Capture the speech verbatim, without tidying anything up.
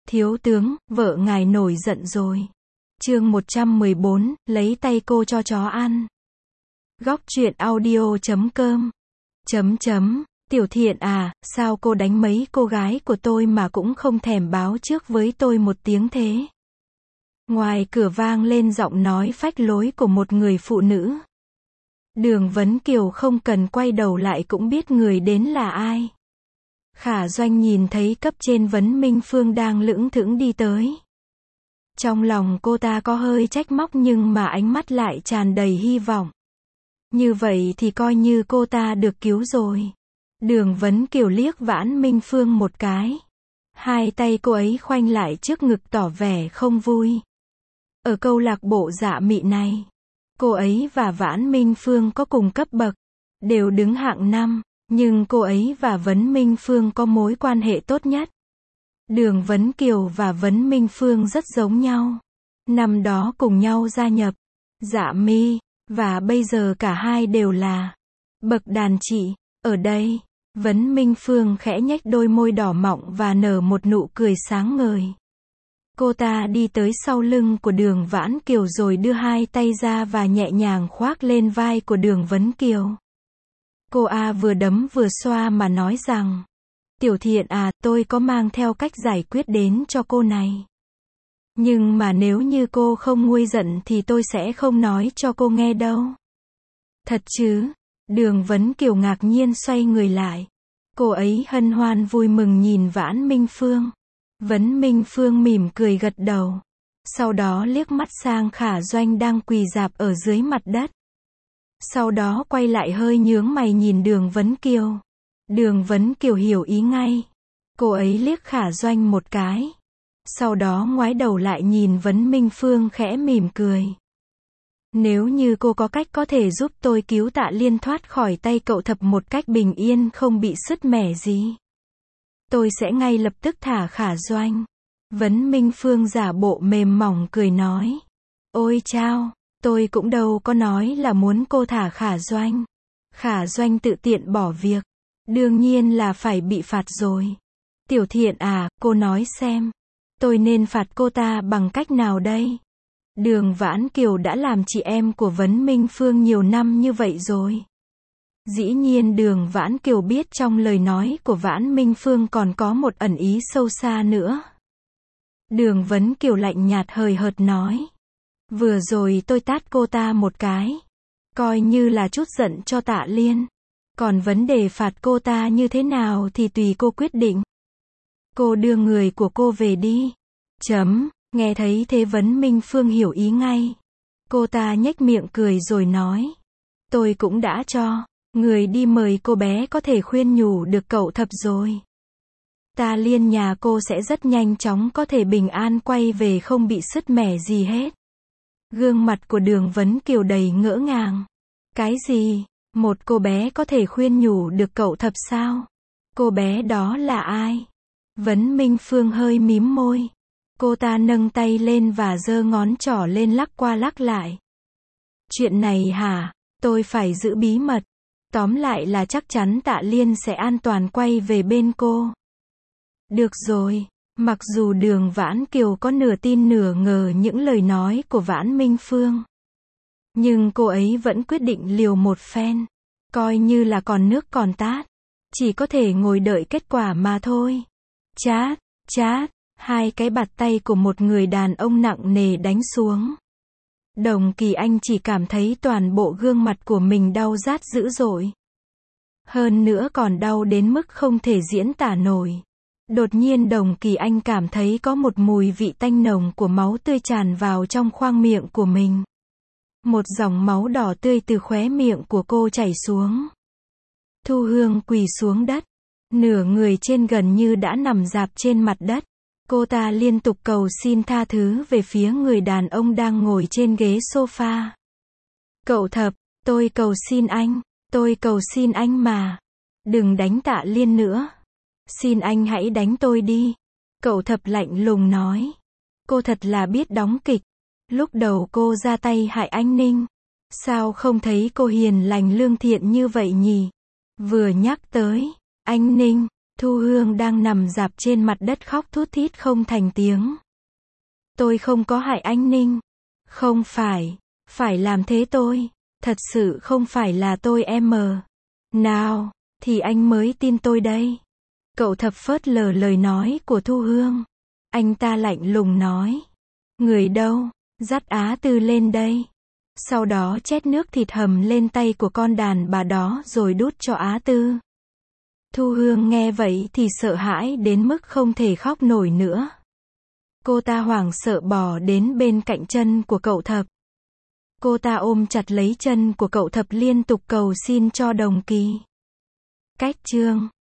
Thiếu tướng, vợ ngài nổi giận rồi. Chương một trăm mười bốn, lấy tay cô cho chó ăn. Góc truyện audio chấm com. Chấm chấm, Tiểu Thiện à, sao cô đánh mấy cô gái của tôi mà cũng không thèm báo trước với tôi một tiếng thế? Ngoài cửa vang lên giọng nói phách lối của một người phụ nữ. Đường Vấn Kiều không cần quay đầu lại cũng biết người đến là ai. Khả Doanh nhìn thấy cấp trên Vấn Minh Phương đang lững thững đi tới. Trong lòng cô ta có hơi trách móc nhưng mà ánh mắt lại tràn đầy hy vọng. Như vậy thì coi như cô ta được cứu rồi. Đường Vấn Kiều liếc Vãn Minh Phương một cái. Hai tay cô ấy khoanh lại trước ngực tỏ vẻ không vui. Ở câu lạc bộ Dạ Mị này, cô ấy và Vãn Minh Phương có cùng cấp bậc, đều đứng hạng năm, nhưng cô ấy và Vấn Minh Phương có mối quan hệ tốt nhất. Đường Vấn Kiều và Vấn Minh Phương rất giống nhau. Năm đó cùng nhau gia nhập Dạ Mi, và bây giờ cả hai đều là bậc đàn chị. Ở đây, Vấn Minh Phương khẽ nhếch đôi môi đỏ mọng và nở một nụ cười sáng ngời. Cô ta đi tới sau lưng của Đường Vãn Kiều rồi đưa hai tay ra và nhẹ nhàng khoác lên vai của Đường Vấn Kiều. Cô A vừa đấm vừa xoa mà nói rằng, Tiểu Thiện à, tôi có mang theo cách giải quyết đến cho cô này. Nhưng mà nếu như cô không nguôi giận thì tôi sẽ không nói cho cô nghe đâu. Thật chứ? Đường Vấn Kiều ngạc nhiên xoay người lại. Cô ấy hân hoan vui mừng nhìn Vãn Minh Phương. Vấn Minh Phương mỉm cười gật đầu. Sau đó liếc mắt sang Khả Doanh đang quỳ rạp ở dưới mặt đất. Sau đó quay lại hơi nhướng mày nhìn Đường Vấn Kiều. Đường Vấn Kiều hiểu ý ngay. Cô ấy liếc Khả Doanh một cái. Sau đó ngoái đầu lại nhìn Vấn Minh Phương khẽ mỉm cười. Nếu như cô có cách có thể giúp tôi cứu Tạ Liên thoát khỏi tay cậu thập một cách bình yên không bị sứt mẻ gì, tôi sẽ ngay lập tức thả Khả Doanh. Vấn Minh Phương giả bộ mềm mỏng cười nói. Ôi chao, tôi cũng đâu có nói là muốn cô thả Khả Doanh. Khả Doanh tự tiện bỏ việc. Đương nhiên là phải bị phạt rồi. Tiểu Thiện à, cô nói xem. Tôi nên phạt cô ta bằng cách nào đây? Đường Vãn Kiều đã làm chị em của Vấn Minh Phương nhiều năm như vậy rồi. Dĩ nhiên Đường Vãn Kiều biết trong lời nói của Vãn Minh Phương còn có một ẩn ý sâu xa nữa. Đường Vấn Kiều lạnh nhạt hời hợt nói. Vừa rồi tôi tát cô ta một cái. Coi như là chút giận cho Tạ Liên. Còn vấn đề phạt cô ta như thế nào thì tùy cô quyết định. Cô đưa người của cô về đi. Chấm, nghe thấy thế Vấn Minh Phương hiểu ý ngay. Cô ta nhếch miệng cười rồi nói. Tôi cũng đã cho người đi mời cô bé có thể khuyên nhủ được cậu thập rồi. Tạ Liên nhà cô sẽ rất nhanh chóng có thể bình an quay về không bị sứt mẻ gì hết. Gương mặt của Đường Vấn Kiều đầy ngỡ ngàng. Cái gì? Một cô bé có thể khuyên nhủ được cậu thập sao? Cô bé đó là ai? Vấn Minh Phương hơi mím môi. Cô ta nâng tay lên và giơ ngón trỏ lên lắc qua lắc lại. Chuyện này hả? Tôi phải giữ bí mật. Tóm lại là chắc chắn Tạ Liên sẽ an toàn quay về bên cô. Được rồi. Mặc dù Đường Vãn Kiều có nửa tin nửa ngờ những lời nói của Vãn Minh Phương, nhưng cô ấy vẫn quyết định liều một phen. Coi như là còn nước còn tát. Chỉ có thể ngồi đợi kết quả mà thôi. Chát, chát, hai cái bạt tay của một người đàn ông nặng nề đánh xuống. Đồng Kỳ Anh chỉ cảm thấy toàn bộ gương mặt của mình đau rát dữ dội. Hơn nữa còn đau đến mức không thể diễn tả nổi. Đột nhiên Đồng Kỳ Anh cảm thấy có một mùi vị tanh nồng của máu tươi tràn vào trong khoang miệng của mình. Một dòng máu đỏ tươi từ khóe miệng của cô chảy xuống. Thu Hương quỳ xuống đất. Nửa người trên gần như đã nằm rạp trên mặt đất. Cô ta liên tục cầu xin tha thứ về phía người đàn ông đang ngồi trên ghế sofa. Cậu thập, tôi cầu xin anh. Tôi cầu xin anh mà. Đừng đánh Tạ Liên nữa. Xin anh hãy đánh tôi đi. Cậu thập lạnh lùng nói. Cô thật là biết đóng kịch. Lúc đầu cô ra tay hại anh Ninh. Sao không thấy cô hiền lành lương thiện như vậy nhỉ? Vừa nhắc tới anh Ninh, Thu Hương đang nằm rạp trên mặt đất khóc thút thít không thành tiếng. Tôi không có hại anh Ninh. Không phải. Phải làm thế tôi. Thật sự không phải là tôi em mờ. Nào, thì anh mới tin tôi đây. Cậu Thập phớt lờ lời nói của Thu Hương. Anh ta lạnh lùng nói. Người đâu? Dắt Á Tư lên đây. Sau đó chét nước thịt hầm lên tay của con đàn bà đó rồi đút cho Á Tư. Thu Hương nghe vậy thì sợ hãi đến mức không thể khóc nổi nữa. Cô ta hoảng sợ bò đến bên cạnh chân của cậu Thập. Cô ta ôm chặt lấy chân của cậu Thập liên tục cầu xin cho đồng kỳ. Cách chương